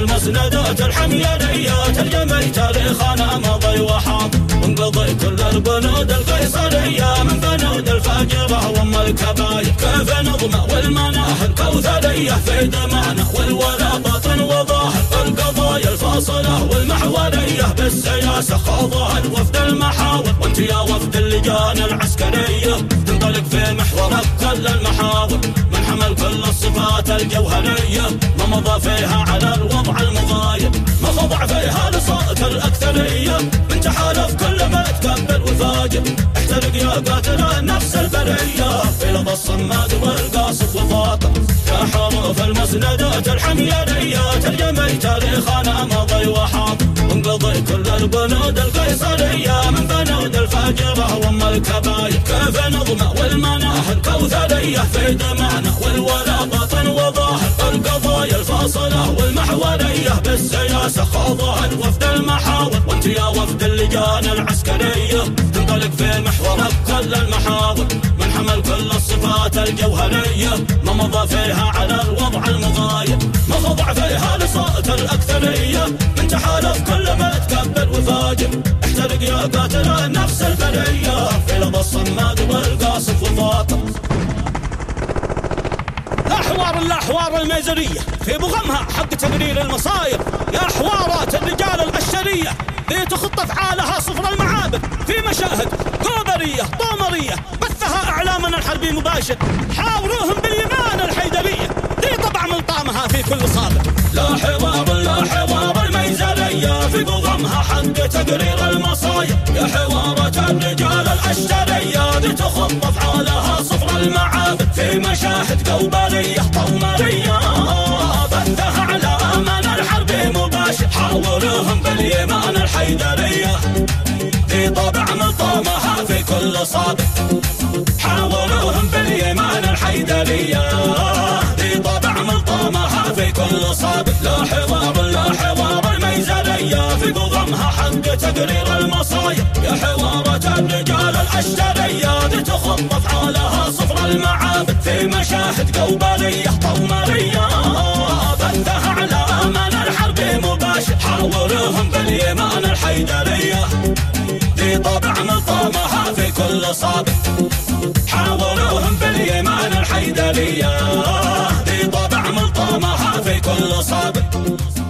المسندات الحميانية ترجمي تاريخنا ماضي وحاضر وانقضي كل البنود القيصرية من بنود الفاجرة وام الكباير كيف نظمة والمناهل كوثرية في دمانا والولا باطن وظاهر القضايا الفاصلة والمحورية بالسياسة خوضها الوفد المحاور وانت يا وفد اللجان العسكرية تنطلق في محورك كل المحاور من حمل كل الصفات الجوهرية ما مضى فيها على الوضع المغاير ما خضع فيها لصوت الأكثرية من تحالف كل ما تكبر وفاجر احترق يا قاتل النفس البرية في لظى الصماد والقاصف وفاطر يا حروف المسندات الحميانية ترجمي تاريخنا ماضي وحاضر وانقضي كل البنود القيصرية من بنود الفاجرة وام الكباير كيف نظمة والمناهل كوثرية في دمانا والولا باطن وظاهر القضايا الفاصلة والمحورية بالسياسة خوضها الوفد المحاور وانت يا وفد اللجان العسكرية تنطلق في محورك كل المحاور من حمل كل الصفات الجوهرية ما مضى فيها على الوضع المغاير ما خضع فيها لصوت الأكثرية من تحالف كل ما تكبر وفاجر احترق يا قاتل النفس البرية في لظى الصماد والقاصف وفاطر الأحوار الميزرية في بغمها حق تقرير المصاير يا حوارات الرجال القشرية ذي تخط أفعالها صفر المعابر في مشاهد كوبرية طومرية بثها إعلامنا الحربي مباشر حاوروهم باليمان الحيدرية ذي طبع ملطامها في كل صابر لا حوار الميزرية في بغمها حق تقرير المصاير يا حوارات الرجال القشرية ذي تخط أفعالها صفر المعابر في مشاهد كوبرية طومرية بثها إعلامنا الحربي مباشر حاوروهم باليمان الحيدرية ذي طبع ملطامها في كل صابر حاوروهم باليمان الحيدرية ذي طبع ملطامها في كل صابر لا حوار الميزرية في بضمها حق تقرير المصاير يا حوارات الرجال القشرية ذي تخط أفعالها صفر المعابد في مشاهد كوبرية طومرية بثها إعلامنا الحربي مباشر حاوروهم باليمان الحيدرية ذي طبع ملطامها في كل صابر حاوروهم باليمان الحيدرية ذي طبع ملطامها في كل صابر